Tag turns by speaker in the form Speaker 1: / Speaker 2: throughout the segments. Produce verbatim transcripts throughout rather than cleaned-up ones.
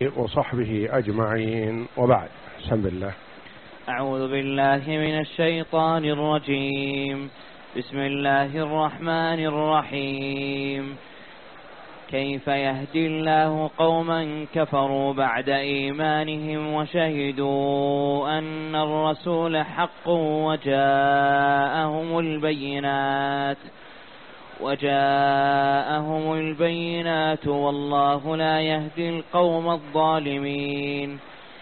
Speaker 1: وصحبه أجمعين، وبعد. بسم الله.
Speaker 2: أعوذ بالله من الشيطان الرجيم. بسم الله الرحمن الرحيم. كيف يهدي الله قوما كفروا بعد إيمانهم وشهدوا أن الرسول حق وجاءهم البينات وجاءهم البينات والله لا يهدي القوم الظالمين.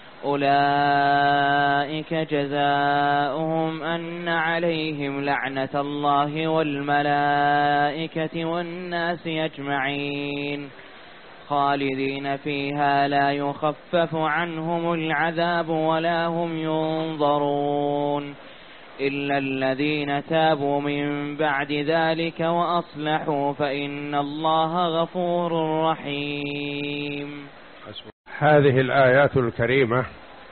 Speaker 2: أولئك جزاؤهم أن عليهم لعنة الله والملائكة والناس أجمعين خالدين فيها لا يخفف عنهم العذاب ولا هم ينظرون إلا الذين تابوا من بعد ذلك وأصلحوا فإن الله غفور رحيم.
Speaker 1: هذه الآيات الكريمة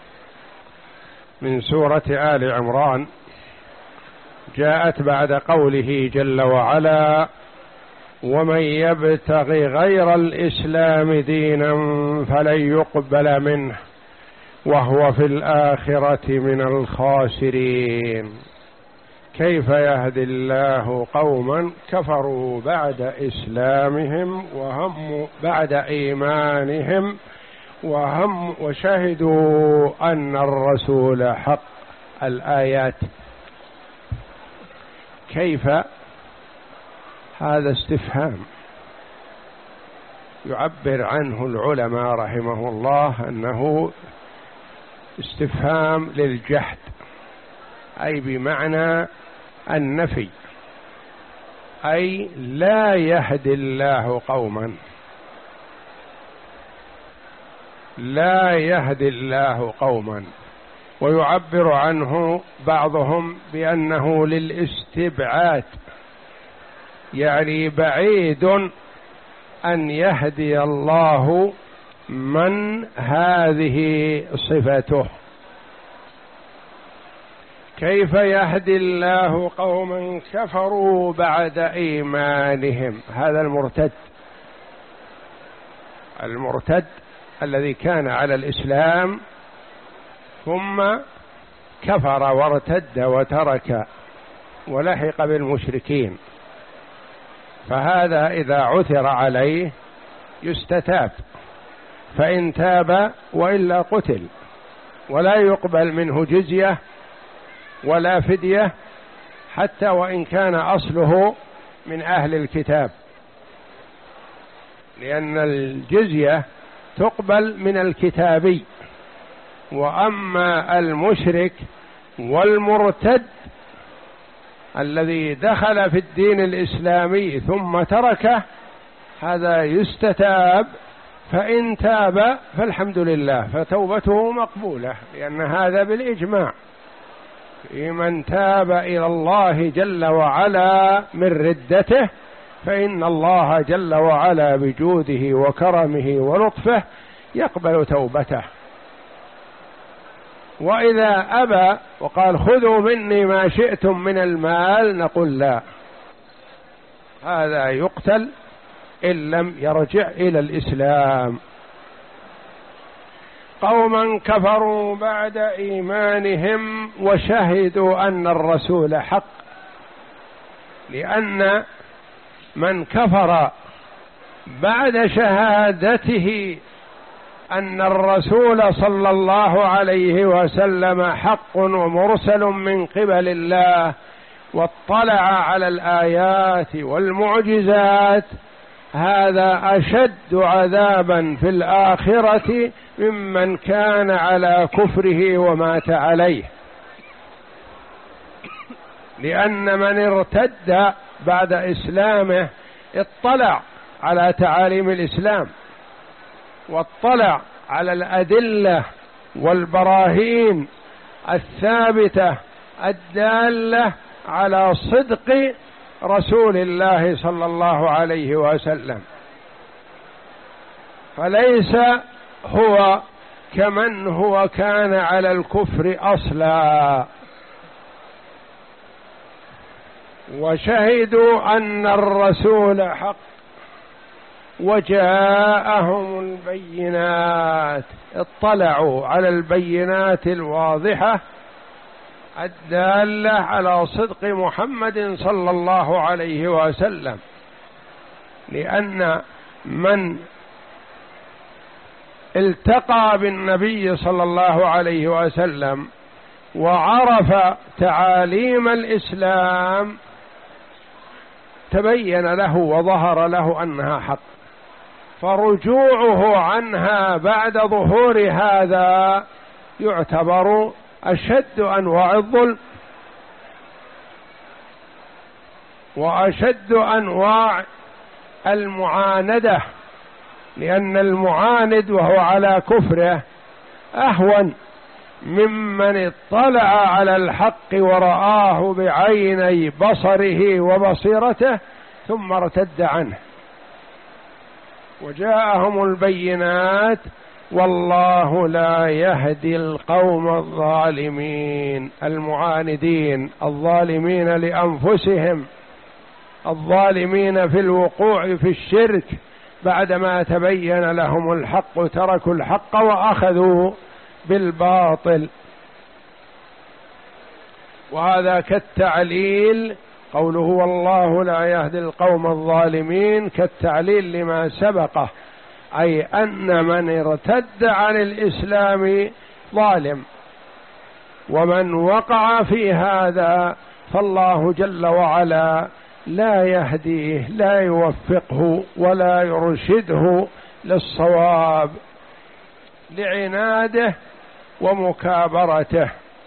Speaker 1: من سورة آل عمران جاءت بعد قوله جل وعلا: ومن يبتغي غير الإسلام دينا فلن يقبل منه وهو في الآخرة من الخاسرين. كيف يهدي الله قوما كفروا بعد إسلامهم وهم بعد إيمانهم وهم وشهدوا أن الرسول حق. الآيات كيف؟ هذا استفهام يعبر عنه العلماء رحمه الله أنه استفهام للجحد، أي بمعنى النفي، أي لا يهدي الله قوما، لا يهدي الله قوما. ويعبر عنه بعضهم بأنه للاستبعاد، يعني بعيد أن يهدي الله من هذه صفته. كيف يهدي الله قوما كفروا بعد إيمانهم؟ هذا المرتد، المرتد الذي كان على الإسلام ثم كفر وارتد وترك ولحق بالمشركين، فهذا إذا عثر عليه يستتاب، فإن تاب وإلا قتل، ولا يقبل منه جزية ولا فدية حتى وإن كان أصله من أهل الكتاب، لأن الجزية تقبل من الكتابي، وأما المشرك والمرتد الذي دخل في الدين الإسلامي ثم تركه هذا يستتاب، فإن تاب فالحمد لله فتوبته مقبولة، لأن هذا بالإجماع من تاب إلى الله جل وعلا من ردته فإن الله جل وعلا بجوده وكرمه ولطفه يقبل توبته. وإذا أبى وقال خذوا مني ما شئتم من المال نقول لا، هذا يقتل إن لم يرجع إلى الإسلام. قوما كفروا بعد إيمانهم وشهدوا أن الرسول حق، لأن من كفر بعد شهادته أن الرسول صلى الله عليه وسلم حق ومرسل من قبل الله واطلع على الآيات والمعجزات، هذا أشد عذابا في الآخرة ممن كان على كفره ومات عليه، لأن من ارتد بعد إسلامه اطلع على تعاليم الإسلام واطلع على الأدلة والبراهين الثابتة الدالة على صدق رسول الله صلى الله عليه وسلم، فليس هو كمن هو كان على الكفر أصلا. وشهدوا أن الرسول حق وجاءهم البينات، اطلعوا على البينات الواضحة الدالة على صدق محمد صلى الله عليه وسلم، لأن من التقى بالنبي صلى الله عليه وسلم وعرف تعاليم الإسلام تبين له وظهر له أنها حق، فرجوعه عنها بعد ظهور هذا يعتبر أشد أنواع الظلم وأشد أنواع المعاندة، لأن المعاند وهو على كفره أهون ممن اطلع على الحق ورآه بعيني بصره وبصيرته ثم ارتد عنه. وجاءهم البينات والله لا يهدي القوم الظالمين، المعاندين الظالمين لأنفسهم، الظالمين في الوقوع في الشرك بعدما تبين لهم الحق تركوا الحق وأخذوا بالباطل. وهذا كالتعليل، قوله والله لا يهدي القوم الظالمين كالتعليل لما سبقه، أي أن من ارتد عن الإسلام ظالم، ومن وقع في هذا فالله جل وعلا لا يهديه، لا يوفقه ولا يرشده للصواب لعناده ومكابرته.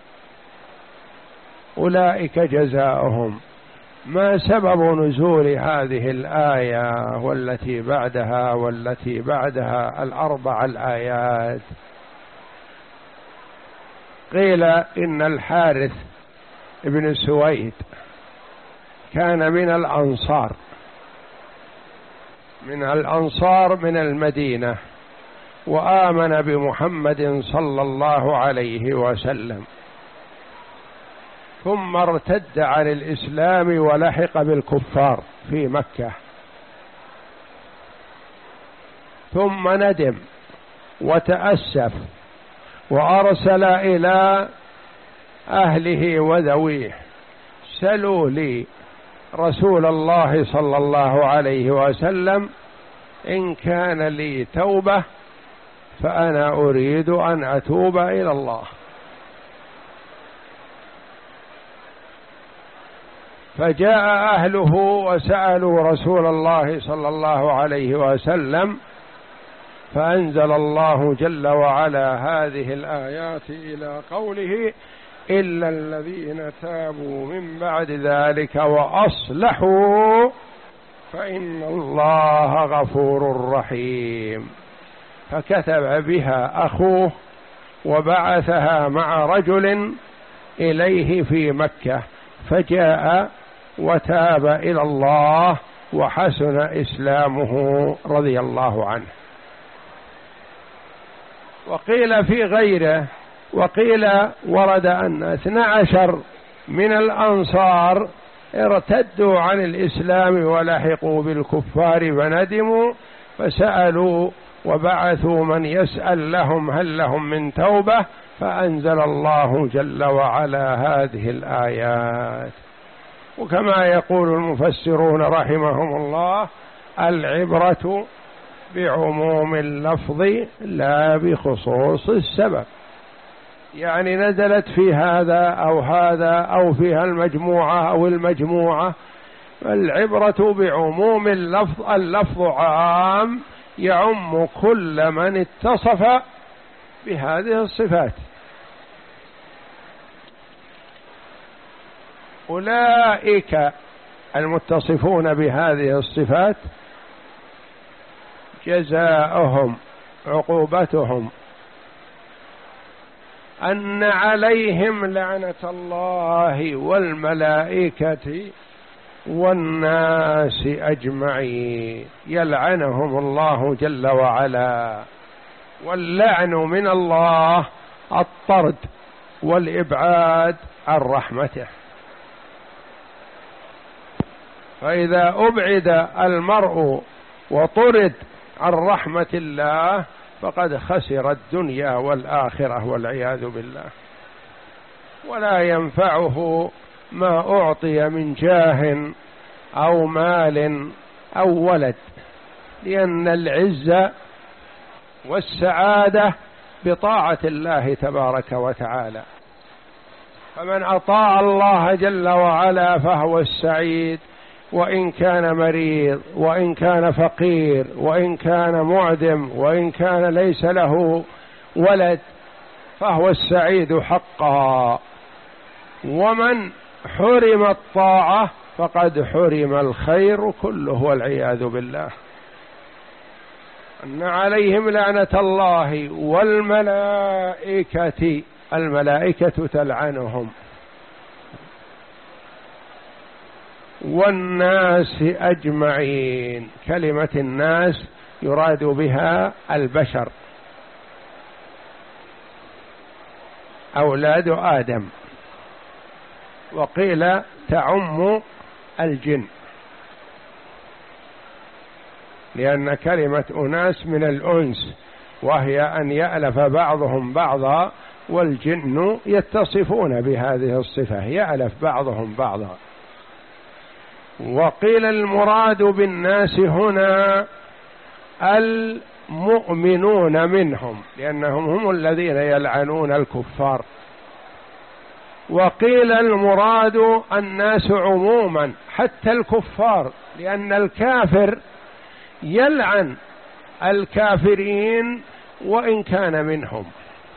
Speaker 1: أولئك جزاؤهم. ما سبب نزول هذه الآية والتي بعدها والتي بعدها الأربع الآيات؟ قيل إن الحارث ابن سويد كان من الأنصار، من الأنصار من المدينة، وآمن بمحمد صلى الله عليه وسلم، ثم ارتد عن الإسلام ولحق بالكفار في مكة، ثم ندم وتأسف وأرسل إلى أهله وذويه: سلوا لي رسول الله صلى الله عليه وسلم إن كان لي توبة فأنا أريد أن أتوب إلى الله. فجاء أهله وسألوا رسول الله صلى الله عليه وسلم، فأنزل الله جل وعلا هذه الآيات إلى قوله: إلا الذين تابوا من بعد ذلك وأصلحوا فإن الله غفور رحيم. فكتب بها أخوه وبعثها مع رجل إليه في مكة، فجاء وتاب إلى الله وحسن إسلامه رضي الله عنه. وقيل في غيره، وقيل ورد أن اثنى عشر من الأنصار ارتدوا عن الإسلام ولحقوا بالكفار فندموا، فسألوا وبعثوا من يسأل لهم هل لهم من توبة، فأنزل الله جل وعلا هذه الآيات. وكما يقول المفسرون رحمهم الله: العبرة بعموم اللفظ لا بخصوص السبب، يعني نزلت في هذا أو هذا أو فيها المجموعة أو المجموعة. العبرة بعموم اللفظ، اللفظ عام يعم كل من اتصف بهذه الصفات. أولئك المتصفون بهذه الصفات جزاؤهم، عقوبتهم أن عليهم لعنة الله والملائكة والناس أجمعين، يلعنهم الله جل وعلا. واللعن من الله الطرد والإبعاد عن رحمته، فإذا أبعد المرء وطرد عن رحمة الله فقد خسر الدنيا والآخرة والعياذ بالله. ولا ينفعه ما أعطي من جاه أو مال أو ولد، لأن العزة والسعادة بطاعة الله تبارك وتعالى. فمن أطاع الله جل وعلا فهو السعيد، وإن كان مريض، وإن كان فقير، وإن كان معدم، وإن كان ليس له ولد، فهو السعيد حقا. ومن حرم الطاعة فقد حرم الخير كله والعياذ بالله. أن عليهم لعنة الله والملائكة، الملائكة تلعنهم، والناس أجمعين. كلمة الناس يراد بها البشر، أولاد آدم، وقيل تعم الجن، لأن كلمة أناس من الأنس، وهي أن يألف بعضهم بعضا، والجن يتصفون بهذه الصفة، يألف بعضهم بعضا. وقيل المراد بالناس هنا المؤمنون منهم، لأنهم هم الذين يلعنون الكفار. وقيل المراد الناس عموما حتى الكفار، لأن الكافر يلعن الكافرين وإن كان منهم،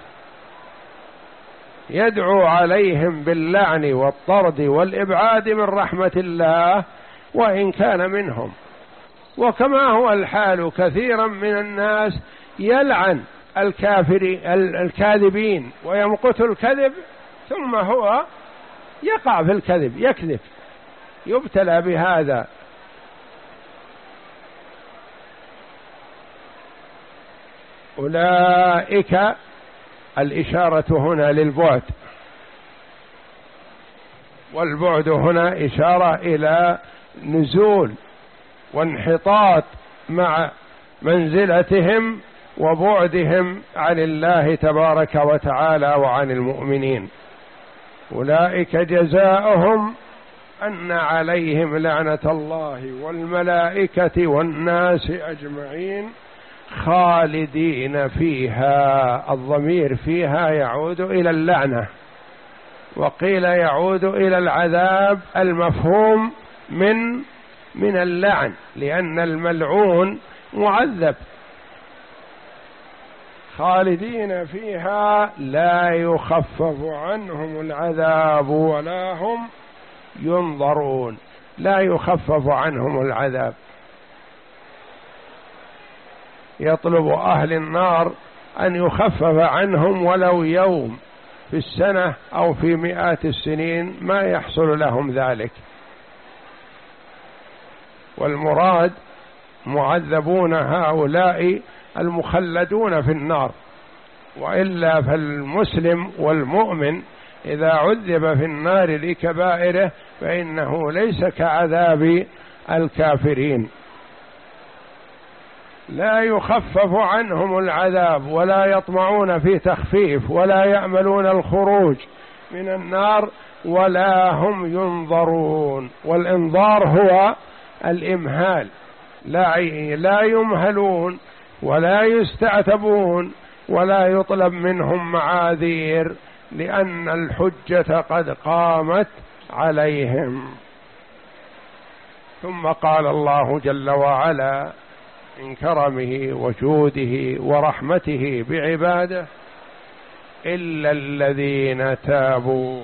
Speaker 1: يدعو عليهم باللعن والطرد والإبعاد من رحمة الله وإن كان منهم. وكما هو الحال كثيرا من الناس يلعن الكافر الكاذبين ويمقت الكذب، ثم هو يقع في الكذب، يكذب، يبتلى بهذا. أولئك الإشارة هنا للبعد، والبعد هنا إشارة إلى نزول وانحطاط مع منزلتهم وبعدهم عن الله تبارك وتعالى وعن المؤمنين. أولئك جزاؤهم أن عليهم لعنة الله والملائكة والناس أجمعين خالدين فيها. الضمير فيها يعود إلى اللعنة، وقيل يعود إلى العذاب المفهوم من من اللعن، لأن الملعون معذب. خالدين فيها لا يخفف عنهم العذاب ولا هم ينظرون، لا يخفف عنهم العذاب. يطلب أهل النار أن يخفف عنهم ولو يوم في السنة أو في مئات السنين، ما يحصل لهم ذلك. والمراد معذبون هؤلاء المخلدون في النار، وإلا فالمسلم والمؤمن إذا عذب في النار لكبائره فإنه ليس كعذاب الكافرين. لا يخفف عنهم العذاب ولا يطمعون في تخفيف ولا يأملون الخروج من النار ولا هم ينظرون. والإنظار هو الإمهال، لا لا يمهلون ولا يستعتبون ولا يطلب منهم معاذير، لأن الحجة قد قامت عليهم. ثم قال الله جل وعلا من كرمه وجوده ورحمته بعباده: إلا الذين تابوا.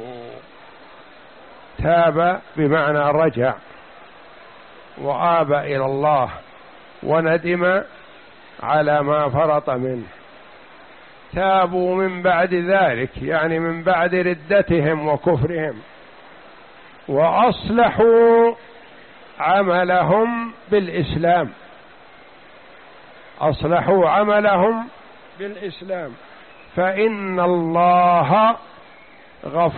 Speaker 1: تاب بمعنى رجع وآب إلى الله وندم على ما فرط منه. تابوا من بعد ذلك، يعني من بعد ردتهم وكفرهم، وأصلحوا عملهم بالإسلام. أصلحوا عملهم بالإسلام، فإن الله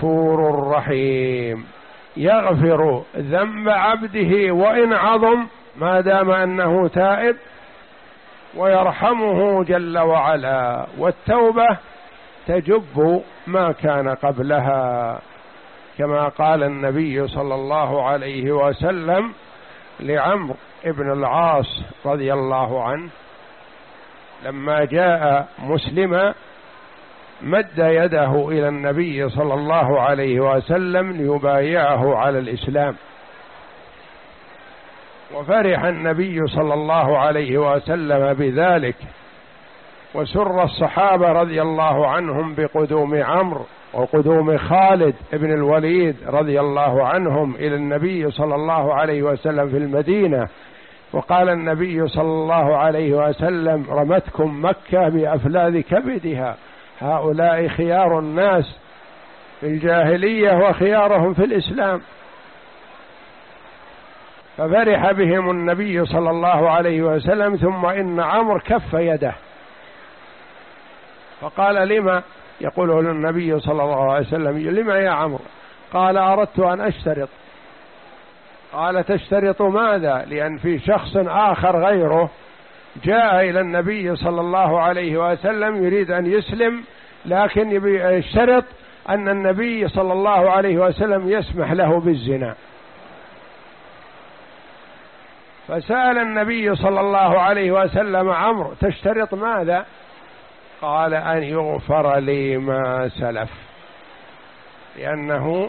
Speaker 1: غفور رحيم، يغفر ذنب عبده وإن عظم ما دام أنه تائب، ويرحمه جل وعلا. والتوبة تجب ما كان قبلها، كما قال النبي صلى الله عليه وسلم لعمرو بن العاص رضي الله عنه لما جاء مسلما مد يده إلى النبي صلى الله عليه وسلم ليبايعه على الإسلام، وفرح النبي صلى الله عليه وسلم بذلك، وسر الصحابة رضي الله عنهم بقدوم عمرو وقدوم خالد بن الوليد رضي الله عنهم إلى النبي صلى الله عليه وسلم في المدينة. وقال النبي صلى الله عليه وسلم: رمتكم مكة بأفلاذ كبدها، هؤلاء خيار الناس في الجاهلية وخيارهم في الإسلام. ففرح بهم النبي صلى الله عليه وسلم. ثم إن عمرو كف يده فقال: لما؟ يقول له النبي صلى الله عليه وسلم: لما يا عمرو؟ قال: أردت أن أشترط. قال: تشترط ماذا؟ لأن في شخص آخر غيره جاء إلى النبي صلى الله عليه وسلم يريد أن يسلم، لكن يشترط أن النبي صلى الله عليه وسلم يسمح له بالزنا. فسأل النبي صلى الله عليه وسلم عمرو: تشترط ماذا؟ قال: أن يغفر لي ما سلف، لأنه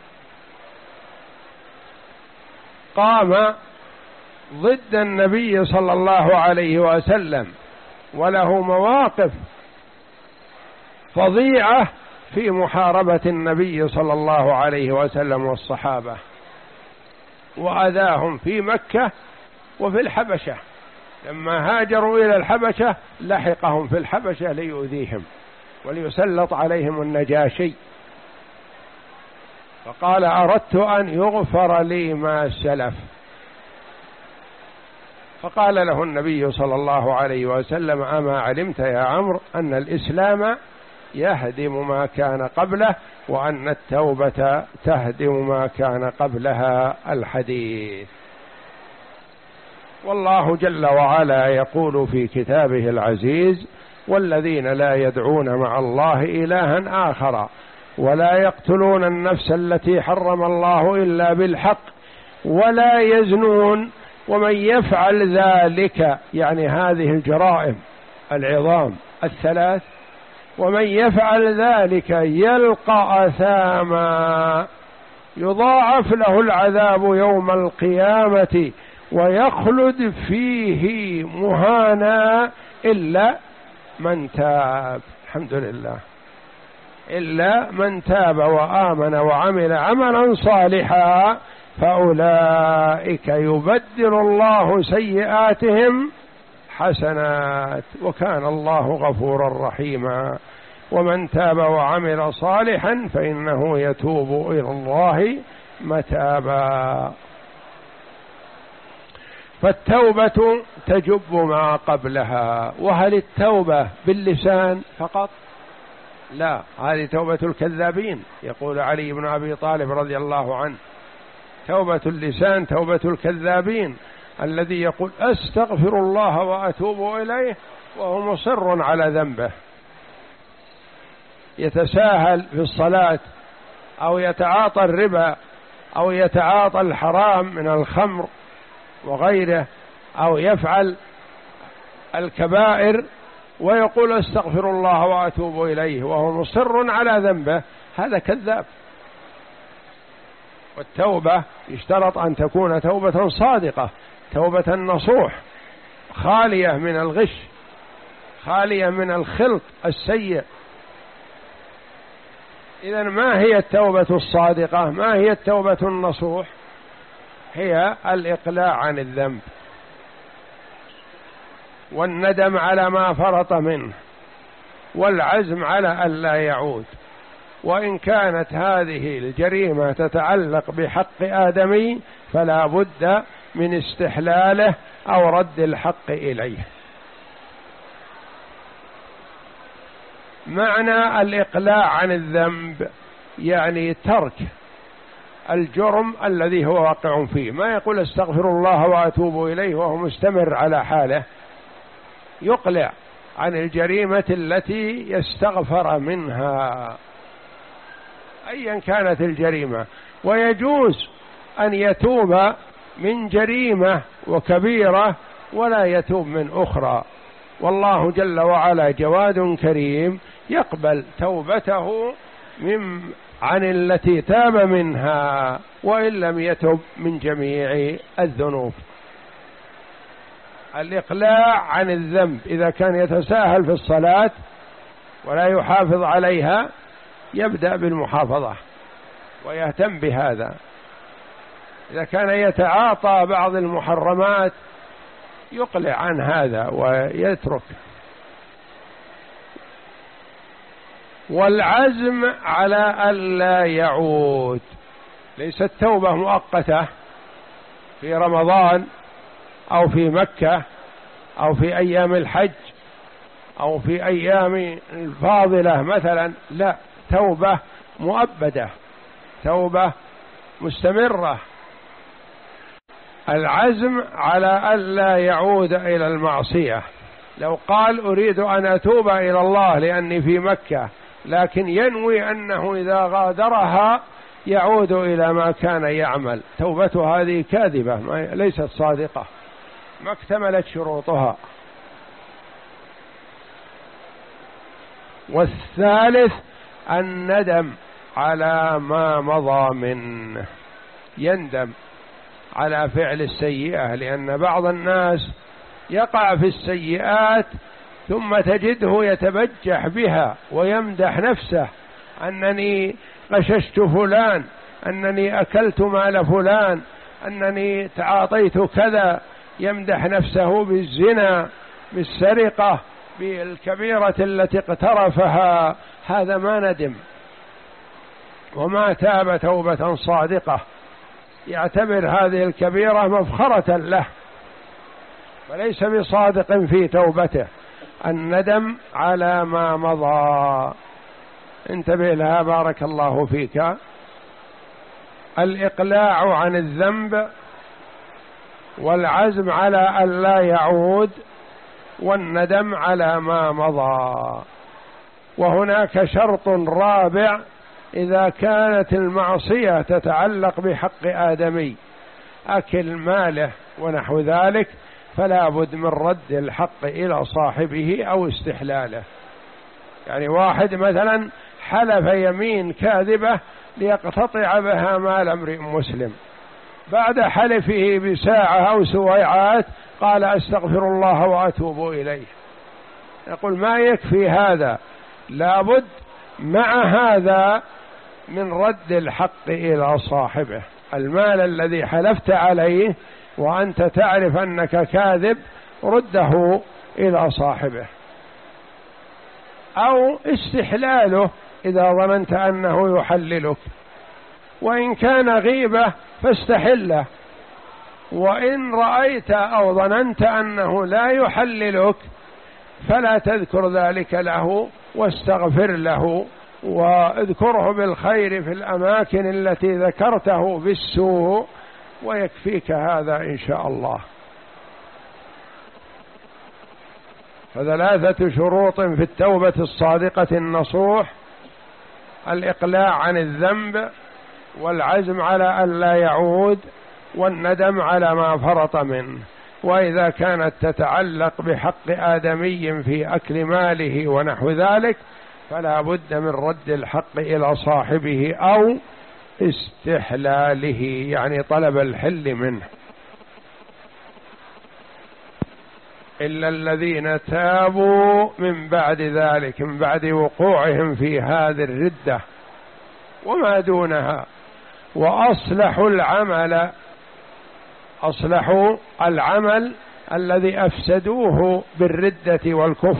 Speaker 1: قام ضد النبي صلى الله عليه وسلم، وله مواقف فظيعة في محاربة النبي صلى الله عليه وسلم والصحابة، وأذاهم في مكة وفي الحبشة. لما هاجروا إلى الحبشة لحقهم في الحبشة ليؤذيهم وليسلط عليهم النجاشي. فقال: أردت أن يغفر لي ما سلف. فقال له النبي صلى الله عليه وسلم: أما علمت يا عمرو أن الإسلام يهدم ما كان قبله، وأن التوبة تهدم ما كان قبلها الحديث. والله جل وعلا يقول في كتابه العزيز: والذين لا يدعون مع الله إلها آخر ولا يقتلون النفس التي حرم الله إلا بالحق ولا يزنون ومن يفعل ذلك، يعني هذه الجرائم العظام الثلاث، ومن يفعل ذلك يلقى أثاما يضاعف له العذاب يوم القيامة ويخلد فيه مهانا إلا من تاب. الحمد لله. إلا من تاب وآمن وعمل عملا صالحا فأولئك يبدل الله سيئاتهم حسنات وكان الله غفورا رحيما. ومن تاب وعمل صالحا فإنه يتوب إلى الله متابا. فالتوبة تجب ما قبلها. وهل التوبة باللسان فقط؟ لا، هذه توبة الكذابين. يقول علي بن أبي طالب رضي الله عنه: توبة اللسان توبة الكذابين، الذي يقول أستغفر الله وأتوب إليه وهو مصر على ذنبه، يتساهل في الصلاة أو يتعاطى الربا أو يتعاطى الحرام من الخمر وغيره أو يفعل الكبائر ويقول أستغفر الله وأتوب إليه وهو مصر على ذنبه، هذا كذاب. والتوبة يشترط أن تكون توبة صادقة، توبة نصوح، خالية من الغش، خالية من الخلط السيء. إذن ما هي التوبة الصادقة؟ ما هي التوبة النصوح؟ هي الإقلاع عن الذنب والندم على ما فرط منه والعزم على ألا يعود. وإن كانت هذه الجريمة تتعلق بحق آدمي فلا بد من استحلاله أو رد الحق إليه. معنى الإقلاع عن الذنب يعني ترك الجرم الذي هو واقع فيه، ما يقول استغفر الله وأتوب إليه وهو مستمر على حاله، يقلع عن الجريمة التي يستغفر منها أيا كانت الجريمة. ويجوز أن يتوب من جريمة وكبيرة ولا يتوب من أخرى، والله جل وعلا جواد كريم يقبل توبته من عن التي تاب منها وإن لم يتب من جميع الذنوب. الإقلاع عن الذنب إذا كان يتساهل في الصلاة ولا يحافظ عليها يبدأ بالمحافظة ويهتم بهذا. إذا كان يتعاطى بعض المحرمات يقلع عن هذا ويترك. والعزم على ألا يعود، ليست توبة مؤقتة في رمضان أو في مكة أو في أيام الحج أو في أيام الفاضلة مثلا، لا، توبة مؤبدة، توبة مستمرة. العزم على ألا يعود إلى المعصية، لو قال أريد أن أتوب إلى الله لأني في مكة، لكن ينوي أنه إذا غادرها يعود إلى ما كان يعمل، توبته هذه كاذبة ليست صادقة، ما اكتملت شروطها. والثالث الندم على ما مضى منه، يندم على فعل السيئة، لأن بعض الناس يقع في السيئات ثم تجده يتبجح بها ويمدح نفسه، أنني غششت فلان، أنني أكلت مال فلان، أنني تعاطيت كذا، يمدح نفسه بالزنا، بالسرقة، بالكبيرة التي اقترفها. هذا ما ندم وما تاب توبة صادقة، يعتبر هذه الكبيرة مفخرة له وليس بصادق في توبته. الندم على ما مضى، انتبه لها بارك الله فيك. الإقلاع عن الذنب، والعزم على ألا يعود، والندم على ما مضى. وهناك شرط رابع، إذا كانت المعصية تتعلق بحق آدمي، أكل ماله ونحو ذلك، فلا بد من رد الحق إلى صاحبه أو استحلاله. يعني واحد مثلا حلف يمين كاذبة ليقتطع بها مال امرئ مسلم، بعد حلفه بساعة أو سويعات قال أستغفر الله وأتوب إليه، يقول ما يكفي هذا، لابد مع هذا من رد الحق إلى صاحبه. المال الذي حلفت عليه وأنت تعرف أنك كاذب رده إلى صاحبه، أو استحلاله إذا ظننت أنه يحللك، وإن كان غيبة فاستحله، وإن رأيت أو ظننت أنه لا يحللك فلا تذكر ذلك له واستغفر له، واذكره بالخير في الأماكن التي ذكرته بالسوء، ويكفيك هذا إن شاء الله. فثلاثة شروط في التوبة الصادقة النصوح: الإقلاع عن الذنب، والعزم على ألا يعود، والندم على ما فرط منه. وإذا كانت تتعلق بحق آدمي في أكل ماله ونحو ذلك فلا بد من رد الحق إلى صاحبه أو استحلاله، يعني طلب الحل منه. إلا الذين تابوا من بعد ذلك، من بعد وقوعهم في هذه الردة وما دونها، وأصلحوا العمل، أصلحوا العمل الذي أفسدوه بالردة والكفر،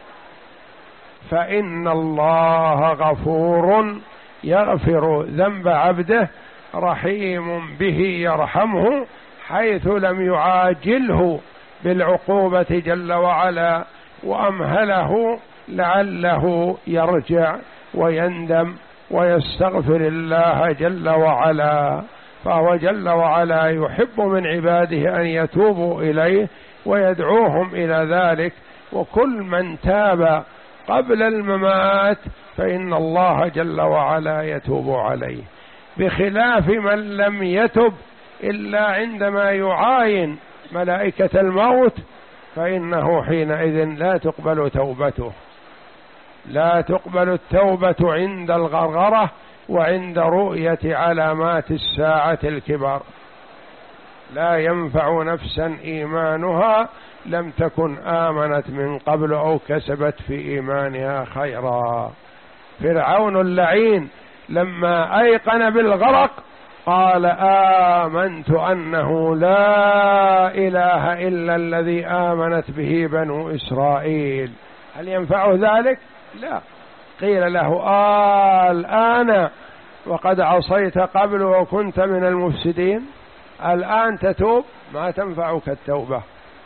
Speaker 1: فإن الله غفور يغفر ذنب عبده رحيم به يرحمه، حيث لم يعاجله بالعقوبة جل وعلا وأمهله لعله يرجع ويندم ويستغفر الله جل وعلا، فهو جل وعلا يحب من عباده أن يتوبوا إليه ويدعوهم إلى ذلك. وكل من تاب قبل الممات فإن الله جل وعلا يتوب عليه، بخلاف من لم يتب إلا عندما يعاين ملائكة الموت، فإنه حينئذ لا تقبل توبته. لا تقبل التوبة عند الغرغرة وعند رؤية علامات الساعة الكبر. لا ينفع نفسا إيمانها لم تكن آمنت من قبل أو كسبت في إيمانها خيرا. فرعون اللعين لما أيقن بالغرق قال آمنت أنه لا إله إلا الذي آمنت به بنو إسرائيل. هل ينفع ذلك؟ لا. قيل له آه الآن وقد عصيت قبل وكنت من المفسدين، الآن تتوب؟ ما تنفعك التوبة.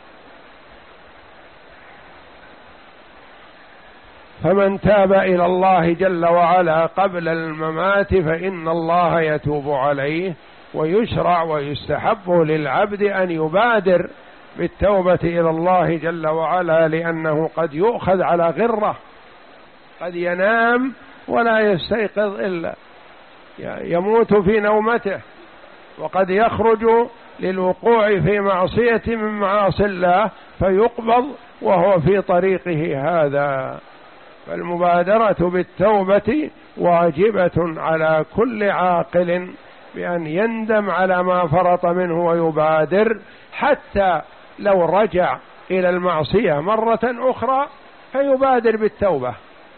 Speaker 1: فمن تاب إلى الله جل وعلا قبل الممات فإن الله يتوب عليه. ويشرع ويستحب للعبد أن يبادر بالتوبة إلى الله جل وعلا، لأنه قد يؤخذ على غرة، قد ينام ولا يستيقظ إلا يموت في نومته، وقد يخرج للوقوع في معصية من معاصي الله فيقبض وهو في طريقه هذا. فالمبادرة بالتوبة واجبة على كل عاقل بأن يندم على ما فرط منه ويبادر، حتى لو رجع إلى المعصية مرة أخرى فيبادر بالتوبة.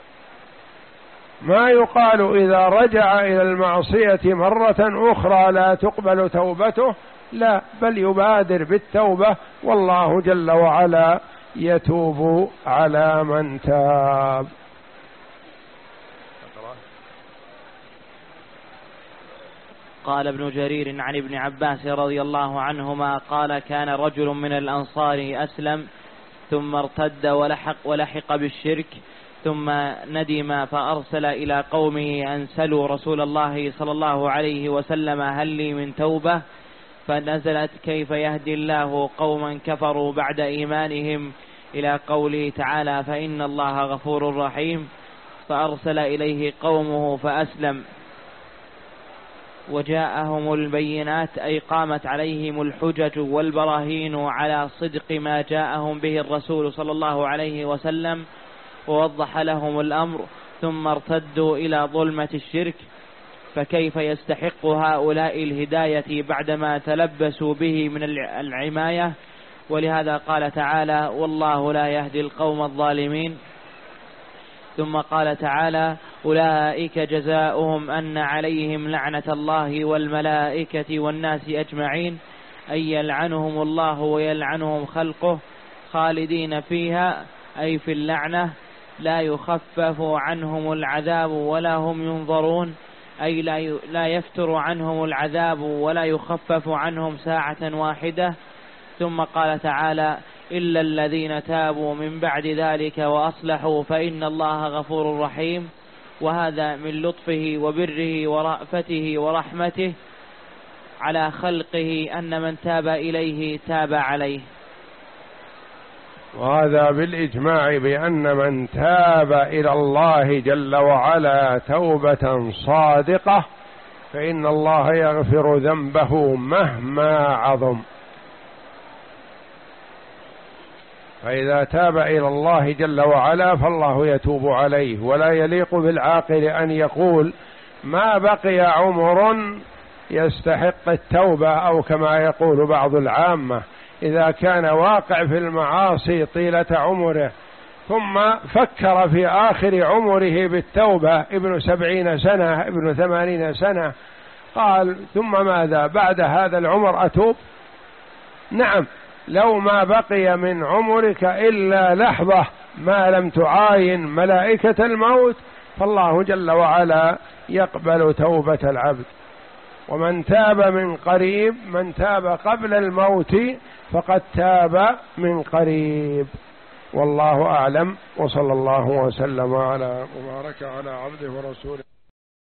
Speaker 1: ما يقال إذا رجع إلى المعصية مرة أخرى لا تقبل توبته، لا، بل يبادر بالتوبة، والله جل وعلا يتوب على من تاب.
Speaker 2: قال ابن جرير عن ابن عباس رضي الله عنهما قال كان رجل من الأنصار أسلم ثم ارتد ولحق, ولحق بالشرك ثم ندم فأرسل إلى قومه أن سلوا رسول الله صلى الله عليه وسلم هل لي من توبة؟ فنزلت كيف يهدي الله قوما كفروا بعد إيمانهم إلى قوله تعالى فإن الله غفور رحيم، فأرسل إليه قومه فأسلم وجاءهم البينات أي قامت عليهم الحجج والبراهين على صدق ما جاءهم به الرسول صلى الله عليه وسلم، ووضح لهم الأمر ثم ارتدوا إلى ظلمة الشرك، فكيف يستحق هؤلاء الهداية بعدما تلبسوا به من العماية؟ ولهذا قال تعالى والله لا يهدي القوم الظالمين. ثم قال تعالى أولئك جزاؤهم أن عليهم لعنة الله والملائكة والناس أجمعين، أي يلعنهم الله ويلعنهم خلقه خالدين فيها أي في اللعنة، لا يخفف عنهم العذاب ولا هم ينظرون، أي لا يفتر عنهم العذاب ولا يخفف عنهم ساعة واحدة. ثم قال تعالى إلا الذين تابوا من بعد ذلك وأصلحوا فإن الله غفور رحيم. وهذا من لطفه وبره ورأفته ورحمته على خلقه أن من تاب إليه تاب عليه.
Speaker 1: وهذا بالإجماع بأن من تاب إلى الله جل وعلا توبة صادقة فإن الله يغفر ذنبه مهما عظم. فإذا تاب إلى الله جل وعلا فالله يتوب عليه. ولا يليق بالعاقل أن يقول ما بقي عمر يستحق التوبة، أو كما يقول بعض العامة إذا كان واقع في المعاصي طيلة عمره ثم فكر في آخر عمره بالتوبة، ابن سبعين سنة ابن ثمانين سنة، قال ثم ماذا بعد هذا العمر أتوب؟ نعم، لو ما بقي من عمرك إلا لحظة ما لم تعاين ملائكة الموت فالله جل وعلا يقبل توبة العبد. ومن تاب من قريب، من تاب قبل الموت فقد تاب من قريب. والله أعلم، وصلى الله وسلم على وبارك على عبده ورسوله.